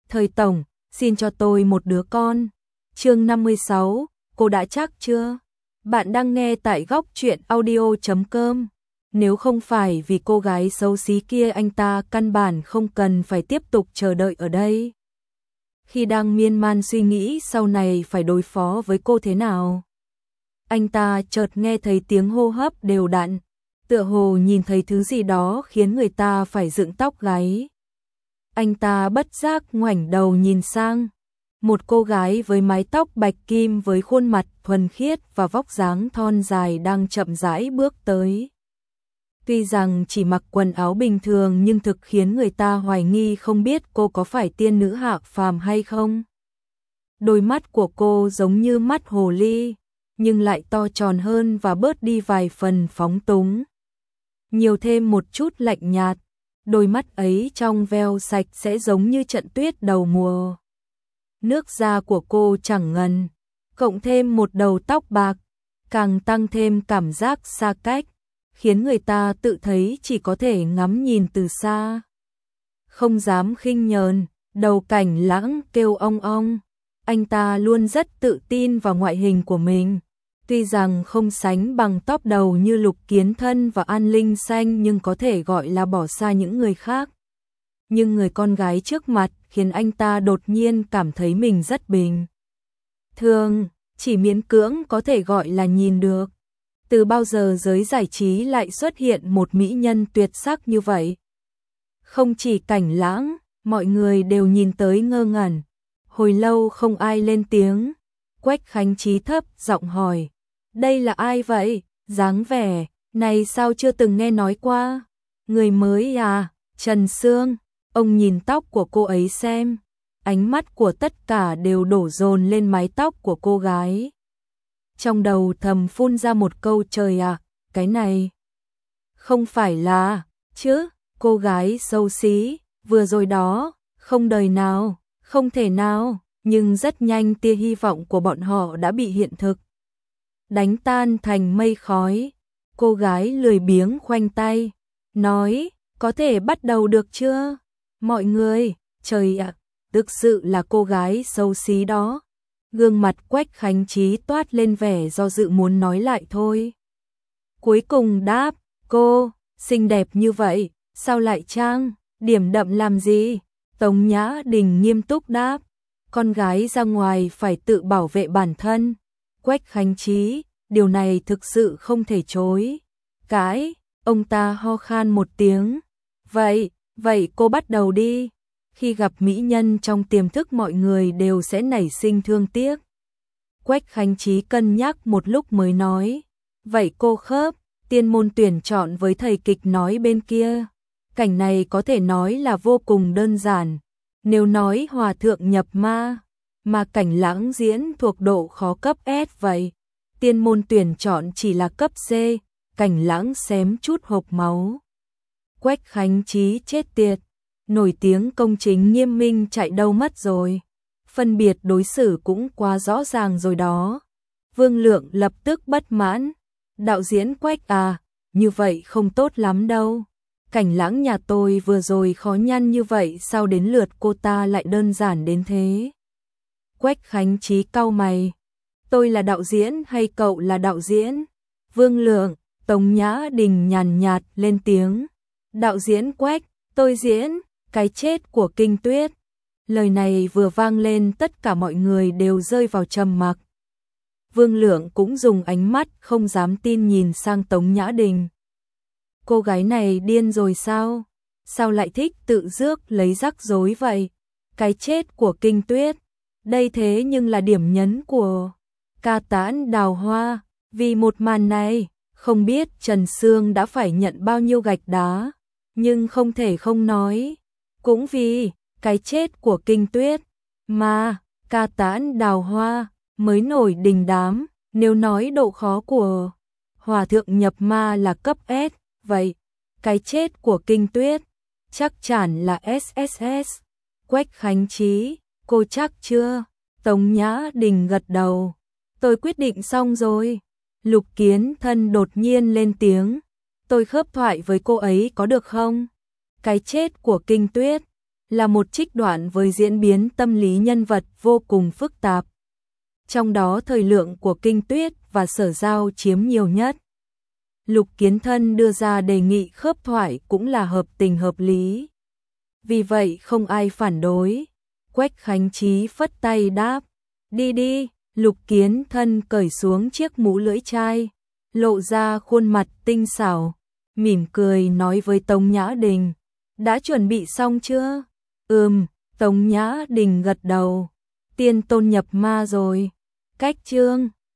Thời tổng, xin cho tôi một đứa con. Chương 56, cô đã chắc chưa? Bạn đang nghe tại góc truyện audio.com. Nếu không phải vì cô gái xấu xí kia, anh ta căn bản không cần phải tiếp tục chờ đợi ở đây. Khi đang miên man suy nghĩ sau này phải đối phó với cô thế nào, anh ta chợt nghe thấy tiếng hô hấp đều đặn, tựa hồ nhìn thấy thứ gì đó khiến người ta phải dựng tóc gáy. Anh ta bất giác ngoảnh đầu nhìn sang, một cô gái với mái tóc bạch kim với khuôn mặt thuần khiết và vóc dáng thon dài đang chậm rãi bước tới. Tuy rằng chỉ mặc quần áo bình thường nhưng thực khiến người ta hoài nghi không biết cô có phải tiên nữ hạ phàm hay không. Đôi mắt của cô giống như mắt hồ ly, nhưng lại to tròn hơn và bớt đi vài phần phóng túng. Nhiều thêm một chút lạnh nhạt, đôi mắt ấy trong veo sạch sẽ giống như trận tuyết đầu mùa. Nước da của cô chẳng ngần, cộng thêm một đầu tóc bạc, càng tăng thêm cảm giác xa cách, khiến người ta tự thấy chỉ có thể ngắm nhìn từ xa. Không dám khinh nhờn, đầu Cảnh Lãng kêu ong ong. Anh ta luôn rất tự tin vào ngoại hình của mình. Tuy rằng không sánh bằng top đầu như Lục Kiến Thân và An Linh Xanh nhưng có thể gọi là bỏ xa những người khác. Nhưng người con gái trước mặt khiến anh ta đột nhiên cảm thấy mình rất bình thường, chỉ miễn cưỡng có thể gọi là nhìn được. Từ bao giờ giới giải trí lại xuất hiện một mỹ nhân tuyệt sắc như vậy? Không chỉ Cảnh Lãng, mọi người đều nhìn tới ngơ ngẩn. Hồi lâu không ai lên tiếng. Quách Khánh Trí thấp giọng hỏi, đây là ai vậy? Dáng vẻ này sao chưa từng nghe nói qua? Người mới à? Trần Sương. Ông nhìn tóc của cô ấy xem. Ánh mắt của tất cả đều đổ dồn lên mái tóc của cô gái. Trong đầu thầm phun ra một câu, trời ạ, cái này không phải là chứ? Cô gái xấu xí vừa rồi đó, không đời nào, không thể nào. Nhưng rất nhanh tia hy vọng của bọn họ đã bị hiện thực đánh tan thành mây khói. Cô gái lười biếng khoanh tay, nói, có thể bắt đầu được chưa? Mọi người, trời ạ, thực sự là cô gái xấu xí đó. Gương mặt Quách Khánh Trí toát lên vẻ do dự muốn nói lại thôi. Cuối cùng đáp, cô, xinh đẹp như vậy, sao lại trang điểm đậm làm gì? Tống Nhã Đình nghiêm túc đáp, con gái ra ngoài phải tự bảo vệ bản thân. Quách Khánh Trí, điều này thực sự không thể chối cãi. Ông ta ho khan một tiếng. Vậy cô bắt đầu đi. Khi gặp mỹ nhân trong tiềm thức mọi người đều sẽ nảy sinh thương tiếc. Quách Khánh Trí cân nhắc một lúc mới nói, vậy cô Khớp, tiên môn tuyển chọn với thầy kịch nói bên kia. Cảnh này có thể nói là vô cùng đơn giản. Nếu nói hòa thượng nhập ma, mà Cảnh Lãng diễn thuộc độ khó cấp S vậy, tiên môn tuyển chọn chỉ là cấp C, Cảnh Lãng xém chút hộc máu. Quách Khánh Trí chết tiệt, nổi tiếng công chính nghiêm minh chạy đâu mất rồi. Phân biệt đối xử cũng quá rõ ràng rồi đó. Vương Lượng lập tức bất mãn, đạo diễn Quách à, như vậy không tốt lắm đâu. Cảnh Lãng nhà tôi vừa rồi khó nhăn như vậy, sao đến lượt cô ta lại đơn giản đến thế? Quách Khánh Trí cau mày, tôi là đạo diễn hay cậu là đạo diễn? Vương Lượng. Tống Nhã Đình nhàn nhạt lên tiếng, đạo diễn Quách, tôi diễn cái chết của Kinh Tuyết. Lời này vừa vang lên tất cả mọi người đều rơi vào trầm mặc. Vương Lượng cũng dùng ánh mắt không dám tin nhìn sang Tống Nhã Đình. Cô gái này điên rồi sao? Sao lại thích tự rước lấy rắc rối vậy? Cái chết của Kinh Tuyết, đây thế nhưng là điểm nhấn của ca tán Đào Hoa. Vì một màn này, không biết Trần Sương đã phải nhận bao nhiêu gạch đá, nhưng không thể không nói. Cũng vì cái chết của Kinh Tuyết mà ca tán Đào Hoa mới nổi đình đám. Nếu nói độ khó của hòa thượng nhập ma là cấp S, vậy cái chết của Kinh Tuyết chắc chắn là SSS. Quách Khánh Trí, cô chắc chưa? Tống Nhã Đình gật đầu, tôi quyết định xong rồi. Lục Kiến Thân đột nhiên lên tiếng, tôi khớp thoại với cô ấy có được không? Cái chết của Kinh Tuyết là một trích đoạn với diễn biến tâm lý nhân vật vô cùng phức tạp. Trong đó thời lượng của Kinh Tuyết và Sở Giao chiếm nhiều nhất. Lục Kiến Thân đưa ra đề nghị khớp thoại cũng là hợp tình hợp lý. Vì vậy không ai phản đối. Quách Khánh Trí phất tay đáp, đi đi. Lục Kiến Thân cởi xuống chiếc mũ lưỡi chai, lộ ra khuôn mặt tinh xảo, mỉm cười nói với Tống Nhã Đình, đã chuẩn bị xong chưa? Tống Nhã Đình gật đầu, tiên tôn nhập ma rồi. Cách chương